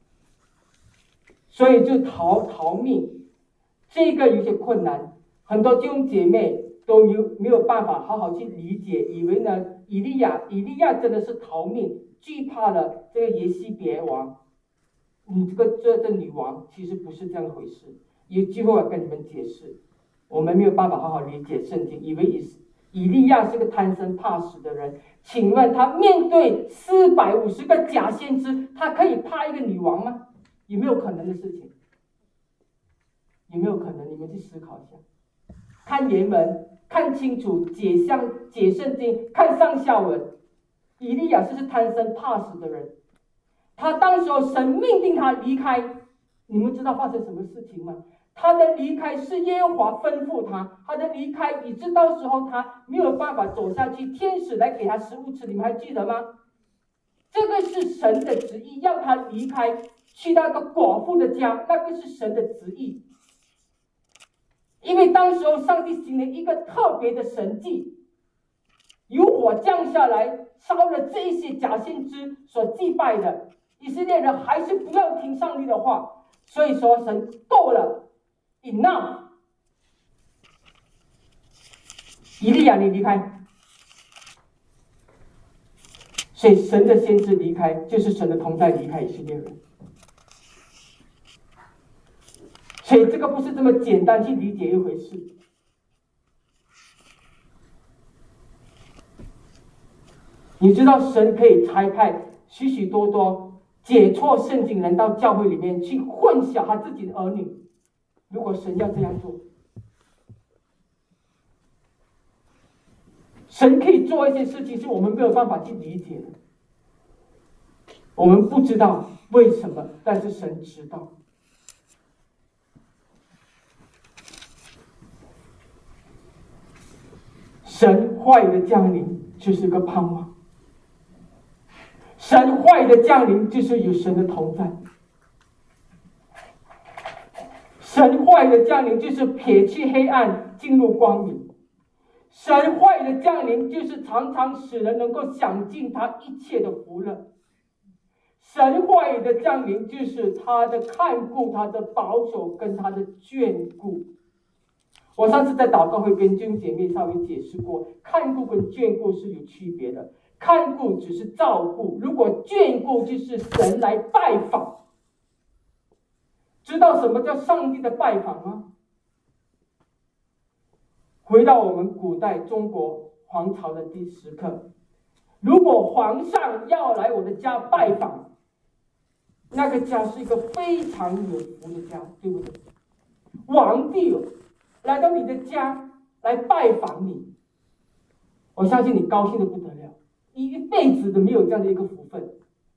Speaker 3: 所以就逃逃命。这个有些困难，很多弟兄姐妹都有没有办法好好去理解，以为呢以利亚，以利亚真的是逃命，惧怕了这个耶西别王。你这个这这女王其实不是这样回事，有机会我跟你们解释。我们没有办法好好理解圣经，以为以以利亚是个贪生怕死的人。请问他面对四百五十个假先知，他可以怕一个女王吗？有没有可能的事情？有没有可能？你们去思考一下，看原文，看清楚，解相解圣经，看上下文。以利亚是是贪生怕死的人，他当时候神命令他离开，你们知道发生什么事情吗？他的离开是耶和华吩咐他，他的离开以致到时候他没有办法走下去，天使来给他食物吃，你们还记得吗？这个是神的旨意，要他离开，去那个寡妇的家，那个是神的旨意。因为当时候上帝行了一个特别的神迹，有火降下来，烧了这些假先知所祭拜的，以色列人还是不要听上帝的话，所以说神够了 ，enough。以利亚，你离开，所以神的先知离开，就是神的同在离开以色列人。所以这个不是这么简单去理解一回事。 你知道神可以差派许许多多解错圣经人到教会里面去混淆他自己的儿女，如果神要这样做，神可以做一些事情是我们没有办法去理解的，我们不知道为什么，但是神知道。神话语的降临就是个盼望，神话语的降临就是有神的同在，神话语的降临就是撇去黑暗进入光明，神话语的降临就是常常使人能够享尽他一切的福乐，神话语的降临就是他的看顾、他的保守跟他的眷顾。我上次在祷告会跟弟兄姐妹稍微解释过，看顾跟眷顾是有区别的。看顾只是照顾，如果眷顾就是神来拜访。知道什么叫上帝的拜访吗？回到我们古代中国皇朝的第时刻，如果皇上要来我的家拜访，那个家是一个非常有福的家，对不对？皇帝哦来到你的家来拜访你，我相信你高兴的不得了，你一辈子都没有这样的一个福分。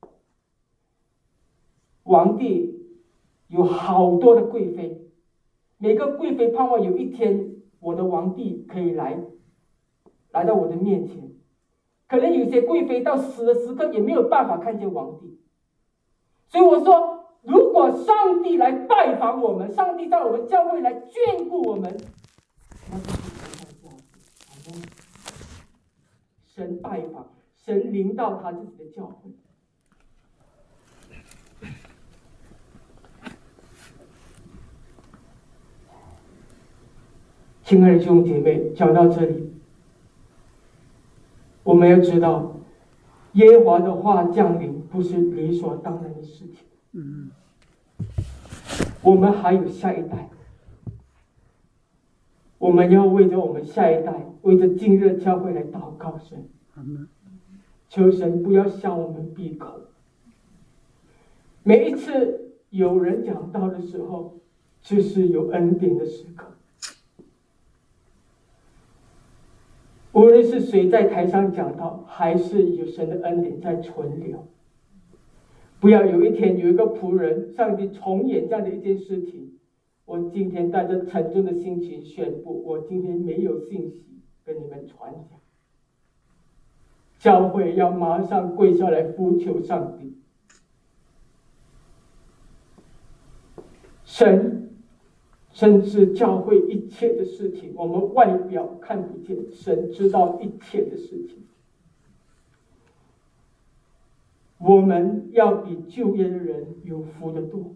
Speaker 3: 皇帝有好多的贵妃，每个贵妃盼望有一天我的皇帝可以来来到我的面前，可能有些贵妃到死的时刻也没有办法看见皇帝。所以我说，如果上帝来拜访我们，上帝在我们教会来眷顾我们，那就是神拜访，神临到他自己的教会。亲爱的弟兄姐妹，讲到这里，我们要知道，耶和华的话降临不是理所当然的事情。
Speaker 4: 嗯，
Speaker 3: 我们还有下一代，我们要为着我们下一代，为着今日教会来祷告神，求神不要向我们闭口。每一次有人讲道的时候，就是有恩典的时刻。无论是谁在台上讲道，还是有神的恩典在存留。不要有一天有一个仆人，上帝重演这样的一件事情，我今天带着沉重的心情宣布，我今天没有信息跟你们传讲。教会要马上跪下来呼求上帝。神甚至教会一切的事情，我们外表看不见，神知道一切的事情。我们要比就业的人有福的多。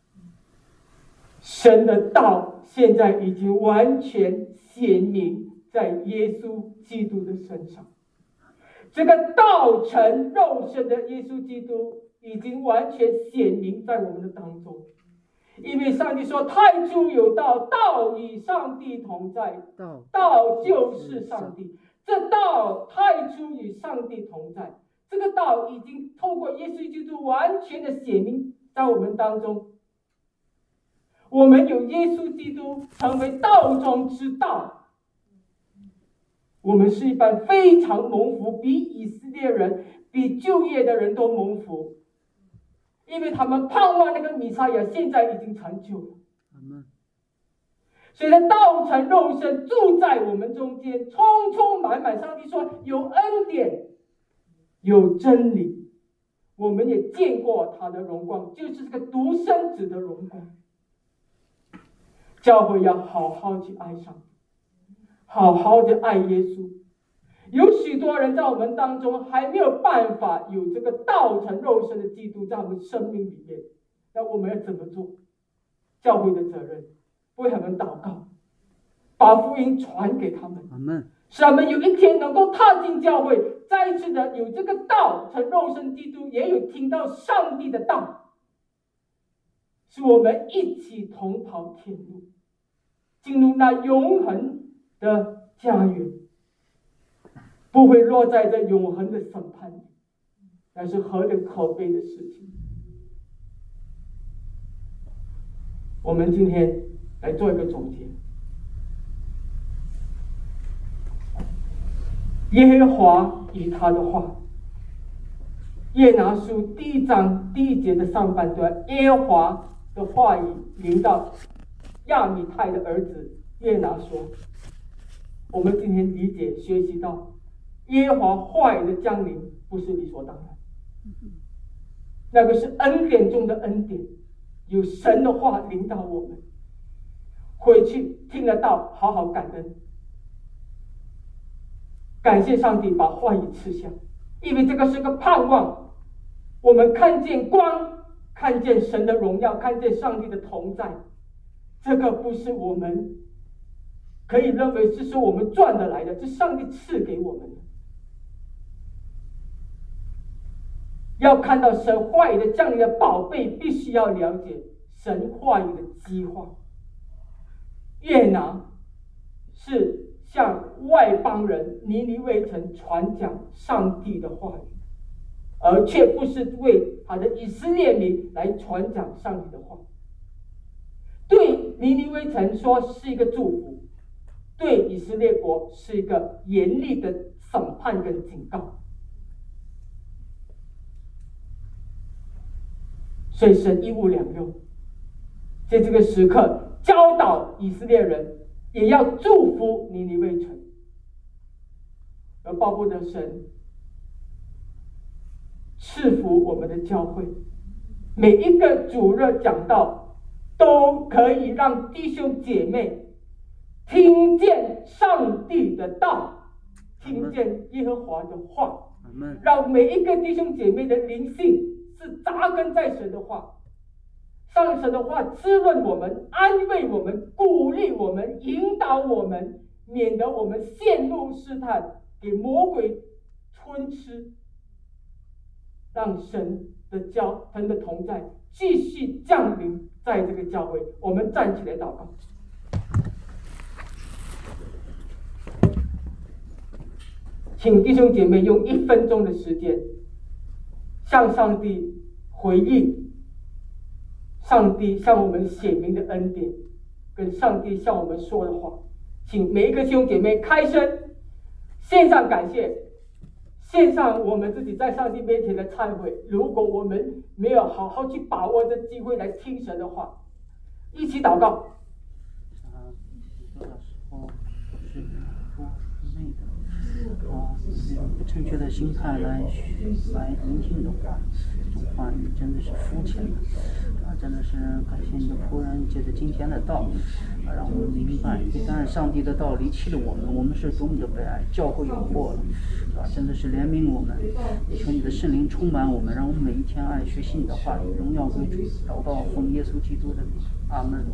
Speaker 3: 神的道现在已经完全显明在耶稣基督的身上，这个道成肉身的耶稣基督已经完全显明在我们的当中。因为上帝说太初有道，道与上帝同在，道就是上帝。这道太初与上帝同在，这个道已经透过耶稣基督完全的显明在我们当中。我们有耶稣基督成为道中之道，我们是一般非常蒙福，比以色列人比就业的人都蒙福，因为他们盼望那个弥赛亚现在已经成就了。所以他道成肉身住在我们中间，充充满满。上帝说有恩典有真理，我们也见过他的荣光，就是这个独生子的荣光。教会要好好去爱上帝，好好的爱耶稣。有许多人在我们当中还没有办法有这个道成肉身的基督在我们生命里面，那我们要怎么做？教会的责任，为他们祷告，把福音传给他们，使他们有一天能够踏进教会，再一次的有这个道成肉身基督，也有听到上帝的道，使我们一起同跑天路，进入那永恒的家园。 不会落在这永恒的审判里，那是何等可悲的事情。我们今天来做一个总结。耶和华与他的话，约拿书第一章第一节的上半段，耶和华的话语临到亚米泰的儿子约拿说，我们今天理解学习到，耶和华话语的降临不是理所当然，那个是恩典中的恩典，有神的话领导我们，回去听得到，好好感恩，感谢上帝把话语赐下，因为这个是个盼望，我们看见光，看见神的荣耀，看见上帝的同在，这个不是我们可以认为这是我们赚得来的，这是上帝赐给我们的。要看到神话语的降临的宝贝，必须要了解神话语的计划。约拿是向外邦人尼尼微城传讲上帝的话语，而却不是为他的以色列民来传讲上帝的话。对尼尼微城说是一个祝福，对以色列国是一个严厉的审判跟警告。所以神一物两用，在这个时刻教导以色列人，也要祝福尼尼微城。而巴不得神赐福我们的教会，每一个主日讲道都可以让弟兄姐妹听见上帝的道，听见耶和华的话，让每一个弟兄姐妹的灵性是扎根在神的话，上神的话滋润我们，安慰我们，鼓励我们，引导我们，免得我们陷入试探，给魔鬼吞吃，让神的教神的同在继续降临在这个教会。我们站起来祷告。请弟兄姐妹用一分钟的时间向上帝回应，上帝向我们显明的恩典，跟上帝向我们说的话。请每一个弟兄姐妹开声，献上感谢，献上我们自己在上帝面前的忏悔。如果我们没有好好去把握这机会来听神的话，一起祷告。
Speaker 4: 啊，不正确的心态来来聆听的话，这种话语真的是肤浅的。啊，真的是感谢你的仆人借着今天的道，啊，让我们明白，一旦上帝的道离弃了我们，我们是多么的悲哀，教会有祸了。啊，真的是怜悯我们，也求你的圣灵充满我们，让我们每一天爱学习你的话语，荣耀归主，祷告奉耶稣基督的名，阿门。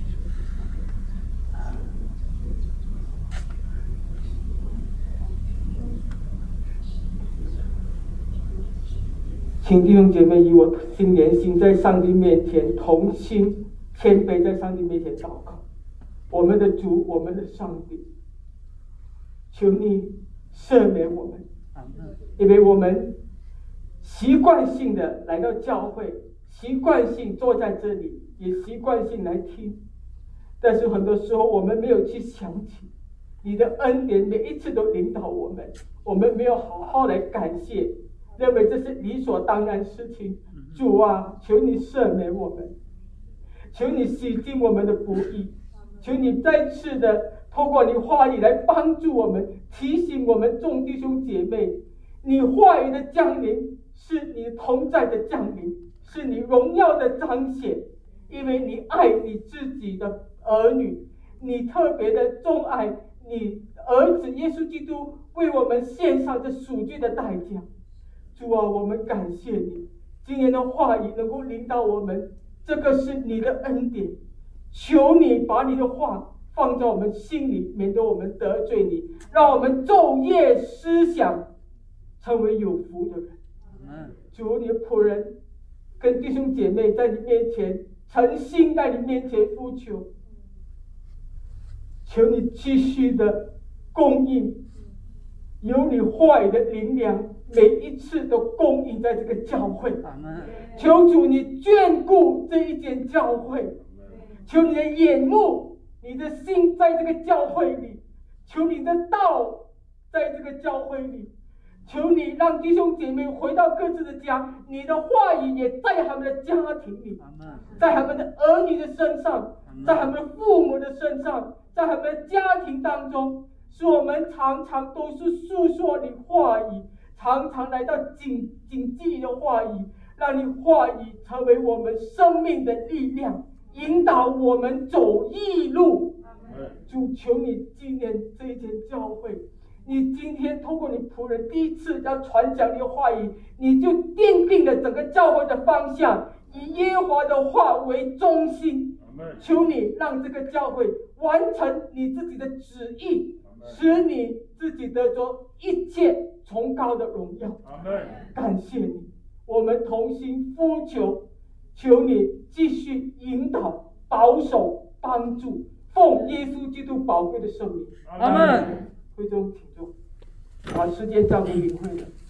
Speaker 3: 请弟兄姐妹与我心连心，在上帝面前同心谦卑，在上帝面前祷告。我们的主，我们的上帝，求你赦免我们，因为我们习惯性的来到教会，习惯性坐在这里，也习惯性来听，但是很多时候我们没有去想起你的恩典，每一次都领导我们，我们没有好好来感谢，认为这是理所当然事情。主啊，求你赦免我们，求你洗净我们的不义，求你再次的透过你话语来帮助我们，提醒我们众弟兄姐妹，你话语的降临是你同在的降临，是你荣耀的彰显，因为你爱你自己的儿女，你特别的钟爱你儿子耶稣基督为我们献上这赎罪的代价。主啊，我们感谢你，今天的话语能够领导我们，这个是你的恩典，求你把你的话放在我们心里，免得我们得罪你，让我们昼夜思想，成为有福的人。主，你的仆人跟弟兄姐妹在你面前诚心在你面前呼求，求你继续的供应有你话语的灵粮，每一次都供应在这个教会。求主你眷顾这一间教会，求你的眼目，你的心在这个教会里，求你的道在这个教会里，求你让弟兄姐妹回到各自的家，你的话语也在他们的家庭里，在他们的儿女的身上，在他们的父母的身上，在他们的家庭当中，使我们常常都是诉说你话语，常常来到谨谨记你的话语，让你话语成为我们生命的力量，引导我们走义路。主，求你纪念这一间教会，你今天透过你仆人第一次要传讲你的话语，你就奠定了整个教会的方向，以耶和华的话为中心。求你让这个教会完成你自己的旨意，使你自己得着一切崇高的荣耀。感谢你，我们同心呼求，求你继续引导、保守、帮助，奉耶稣基督宝贵的圣名。阿门。会中请坐，把时间交给领会了。